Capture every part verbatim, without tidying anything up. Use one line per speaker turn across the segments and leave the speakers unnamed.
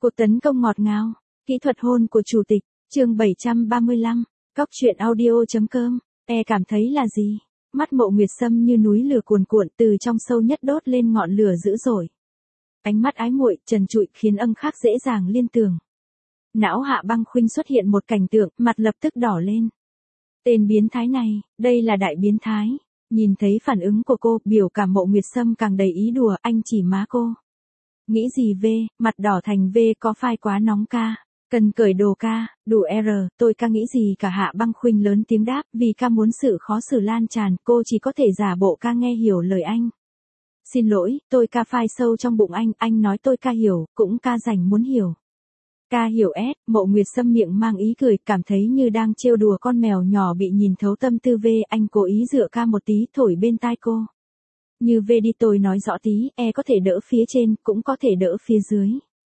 Cuộc tấn công ngọt ngào, kỹ thuật hôn của chủ tịch, chương bảy trăm ba mươi lăm, Cóc truyện audio.com, e cảm thấy là gì? Mắt Mộ Nguyệt Sâm như núi lửa cuồn cuộn từ trong sâu nhất đốt lên ngọn lửa dữ dội. Ánh mắt ái muội, trần trụi khiến Ân Khắc dễ dàng liên tưởng. Não Hạ Băng Khuynh xuất hiện một cảnh tượng, mặt lập tức đỏ lên. Tên biến thái này, đây là đại biến thái. Nhìn thấy phản ứng của cô, biểu cảm Mộ Nguyệt Sâm càng đầy ý đùa, anh chỉ má cô. Nghĩ gì V, mặt đỏ thành V có phai quá nóng ca. Cần cởi đồ ca, đủ R, tôi ca nghĩ gì cả. Hạ Băng Khuynh lớn tiếng đáp, vì ca muốn sự khó xử lan tràn, cô chỉ có thể giả bộ ca nghe hiểu lời anh. Xin lỗi, tôi ca phai sâu trong bụng anh, anh nói tôi ca hiểu, cũng ca rảnh muốn hiểu. Ca hiểu S, Mộ Nguyệt Sâm miệng mang ý cười, cảm thấy như đang trêu đùa con mèo nhỏ bị nhìn thấu tâm tư V, anh cố ý dựa ca một tí thổi bên tai cô. Như V đi tôi nói rõ tí, E có thể đỡ phía trên, cũng có thể đỡ phía dưới.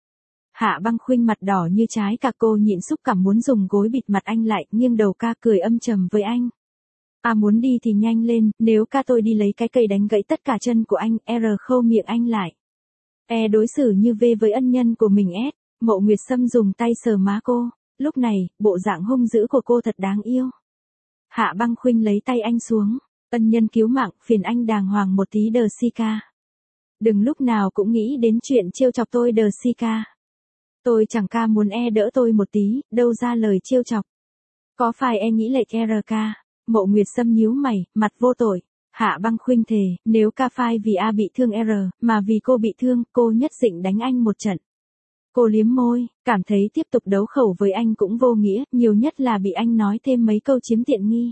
Hạ Băng Khuynh mặt đỏ như trái cà, cô nhịn xúc cảm muốn dùng gối bịt mặt anh lại, nghiêng đầu ca cười âm trầm với anh. À muốn đi thì nhanh lên, nếu ca tôi đi lấy cái cây đánh gãy tất cả chân của anh, R khâu miệng anh lại. E đối xử như V với ân nhân của mình S, Mộ Nguyệt Sâm dùng tay sờ má cô, lúc này, bộ dạng hung dữ của cô thật đáng yêu. Hạ Băng Khuynh lấy tay anh xuống, ân nhân cứu mạng, phiền anh đàng hoàng một tí đờ si ca. Đừng lúc nào cũng nghĩ đến chuyện trêu chọc tôi đờ si ca. Tôi chẳng ca muốn E đỡ tôi một tí, đâu ra lời trêu chọc. Có phải E nghĩ lệch R ca? Mộ Nguyệt Sâm nhíu mày, mặt vô tội. Hạ Băng Khuynh thề, nếu ca phai vì A bị thương R, mà vì cô bị thương, cô nhất định đánh anh một trận. Cô liếm môi, cảm thấy tiếp tục đấu khẩu với anh cũng vô nghĩa, nhiều nhất là bị anh nói thêm mấy câu chiếm tiện nghi.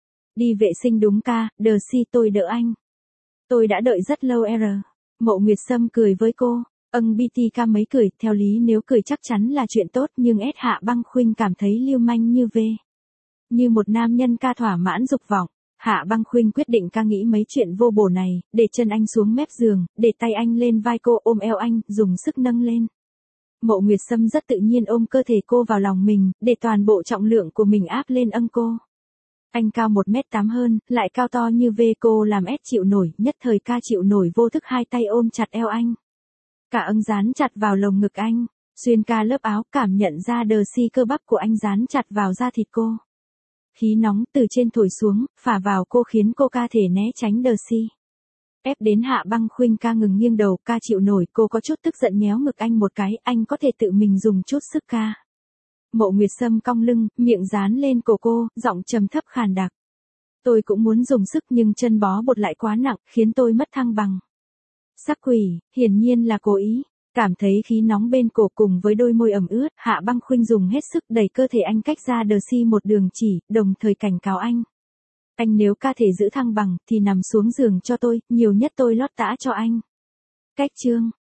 Đi vệ sinh đúng ca, đờ si tôi đỡ anh. Tôi đã đợi rất lâu R. Mộ Nguyệt Sâm cười với cô. Âng bê tê ca mấy cười, theo lý nếu cười chắc chắn là chuyện tốt, nhưng S Hạ Băng Khuynh cảm thấy lưu manh như V. Như một nam nhân ca thỏa mãn dục vọng, Hạ Băng Khuynh quyết định ca nghĩ mấy chuyện vô bổ này, để chân anh xuống mép giường, để tay anh lên vai cô, ôm eo anh, dùng sức nâng lên. Mộ Nguyệt Sâm rất tự nhiên ôm cơ thể cô vào lòng mình, để toàn bộ trọng lượng của mình áp lên âng cô. Anh cao một mét tám hơn, lại cao to như V, cô làm S chịu nổi, nhất thời ca chịu nổi vô thức hai tay ôm chặt eo anh. Cả âng dán chặt vào lồng ngực anh, xuyên ca lớp áo, cảm nhận ra đờ si cơ bắp của anh dán chặt vào da thịt cô. Khí nóng từ trên thổi xuống, phả vào cô khiến cô ca thể né tránh đờ si. Ép đến Hạ Băng Khuynh ca ngừng nghiêng đầu, ca chịu nổi, cô có chút tức giận nhéo ngực anh một cái, anh có thể tự mình dùng chút sức ca. Mộ Nguyệt Sâm cong lưng, miệng dán lên cổ cô, giọng trầm thấp khàn đặc. Tôi cũng muốn dùng sức nhưng chân bó bột lại quá nặng, khiến tôi mất thăng bằng. Sắc quỷ, hiển nhiên là cố ý. Cảm thấy khí nóng bên cổ cùng với đôi môi ẩm ướt, Hạ Băng Khuynh dùng hết sức đẩy cơ thể anh cách ra đờ si một đường chỉ, đồng thời cảnh cáo anh. Anh nếu ca thể giữ thăng bằng, thì nằm xuống giường cho tôi, nhiều nhất tôi lót tã cho anh. Cách chương,